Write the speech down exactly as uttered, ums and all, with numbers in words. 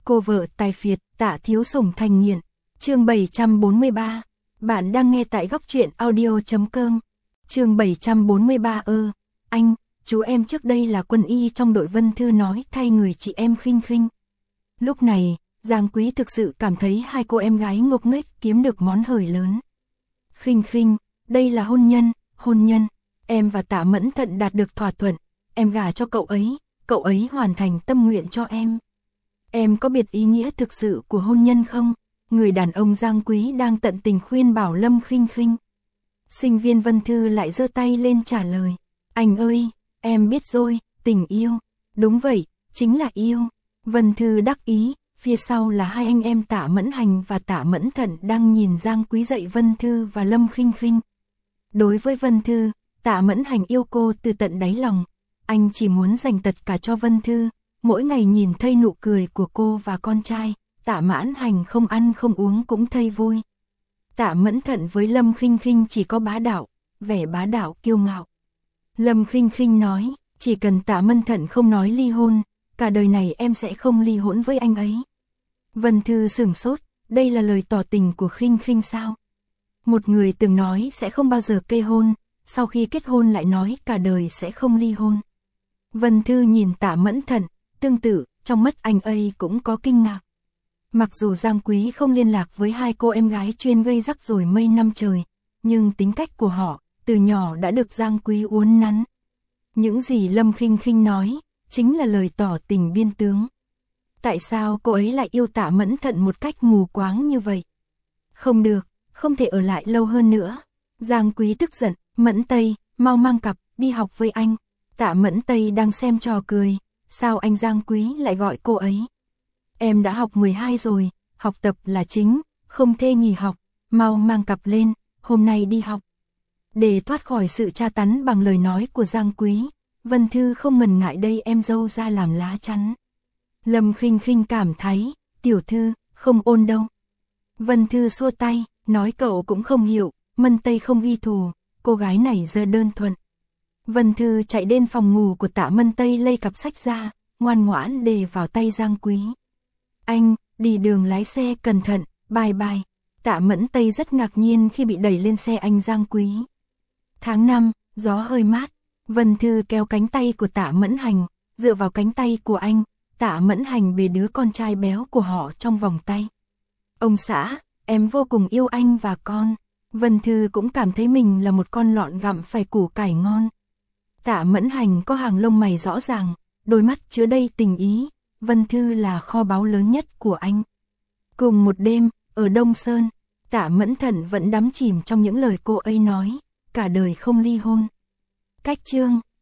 Cô vợ tài phiệt, Tạ Thiếu Sủng thành nghiện. Chương bảy trăm bốn mươi ba. Bạn đang nghe tại góc truyện audio chấm com. Chương bảy trăm bốn mươi ba ơ, anh, chú em trước đây là quân y trong đội Vân Thư nói thay người chị em Khinh Khinh. Lúc này, Giang Quý thực sự cảm thấy hai cô em gái ngốc nghếch kiếm được món hời lớn. Khinh Khinh, đây là hôn nhân, hôn nhân, em và Tạ Mẫn Thận đạt được thỏa thuận, em gả cho cậu ấy, cậu ấy hoàn thành tâm nguyện cho em. Em có biết ý nghĩa thực sự của hôn nhân không? Người đàn ông Giang Quý đang tận tình khuyên bảo Lâm Khinh Khinh. Sinh viên Vân Thư lại giơ tay lên trả lời. Anh ơi, em biết rồi, tình yêu. Đúng vậy, chính là yêu. Vân Thư đắc ý, phía sau là hai anh em Tạ Mẫn Hành và Tạ Mẫn Thận đang nhìn Giang Quý dạy Vân Thư và Lâm Khinh Khinh. Đối với Vân Thư, Tạ Mẫn Hành yêu cô từ tận đáy lòng. Anh chỉ muốn dành tất cả cho Vân Thư. Mỗi ngày nhìn thấy nụ cười của cô và con trai, Tạ Mẫn Hành không ăn không uống cũng thấy vui. Tạ Mẫn Thận với Lâm Khinh Khinh chỉ có bá đạo, vẻ bá đạo kiêu ngạo. Lâm Khinh Khinh nói, chỉ cần Tạ Mẫn Thận không nói ly hôn, cả đời này em sẽ không ly hôn với anh ấy. Vân Thư sửng sốt, đây là lời tỏ tình của Khinh Khinh sao? Một người từng nói sẽ không bao giờ kê hôn, sau khi kết hôn lại nói cả đời sẽ không ly hôn. Vân Thư nhìn Tạ Mẫn Thận, tương tự, trong mắt anh ấy cũng có kinh ngạc. Mặc dù Giang Quý không liên lạc với hai cô em gái chuyên gây rắc rối mấy năm trời, nhưng tính cách của họ, từ nhỏ đã được Giang Quý uốn nắn. Những gì Lâm Khinh Khinh nói, chính là lời tỏ tình biên tướng. Tại sao cô ấy lại yêu Tạ Mẫn Thận một cách mù quáng như vậy? Không được, không thể ở lại lâu hơn nữa. Giang Quý tức giận, Mẫn Tây, mau mang cặp, đi học với anh. Tạ Mẫn Tây đang xem trò cười, sao anh Giang Quý lại gọi cô ấy? Em đã học mười hai rồi, học tập là chính, không thể nghỉ học, mau mang cặp lên, hôm nay đi học. Để thoát khỏi sự tra tấn bằng lời nói của Giang Quý, Vân Thư không ngần ngại đây em dâu ra làm lá chắn. Lâm Khinh Khinh cảm thấy, tiểu thư, không ôn đâu. Vân Thư xua tay, nói cậu cũng không hiểu, Mẫn Tây không ghi thù, cô gái này giờ đơn thuần. Vân Thư chạy đến phòng ngủ của Tạ Mẫn Tây lấy cặp sách ra, ngoan ngoãn để vào tay Giang Quý. Anh, đi đường lái xe cẩn thận, bye bye. Tạ Mẫn Tây rất ngạc nhiên khi bị đẩy lên xe anh Giang Quý. Tháng năm, gió hơi mát, Vân Thư kéo cánh tay của Tạ Mẫn Hành, dựa vào cánh tay của anh, Tạ Mẫn Hành bế đứa con trai béo của họ trong vòng tay. Ông xã, em vô cùng yêu anh và con. Vân Thư cũng cảm thấy mình là một con lợn gặm phải củ cải ngon. Tạ Mẫn Hành có hàng lông mày rõ ràng, đôi mắt chứa đầy tình ý. Vân Thư là kho báu lớn nhất của anh. Cùng một đêm, ở Đông Sơn, Tạ Mẫn Thận vẫn đắm chìm trong những lời cô ấy nói, cả đời không ly hôn. Cách chương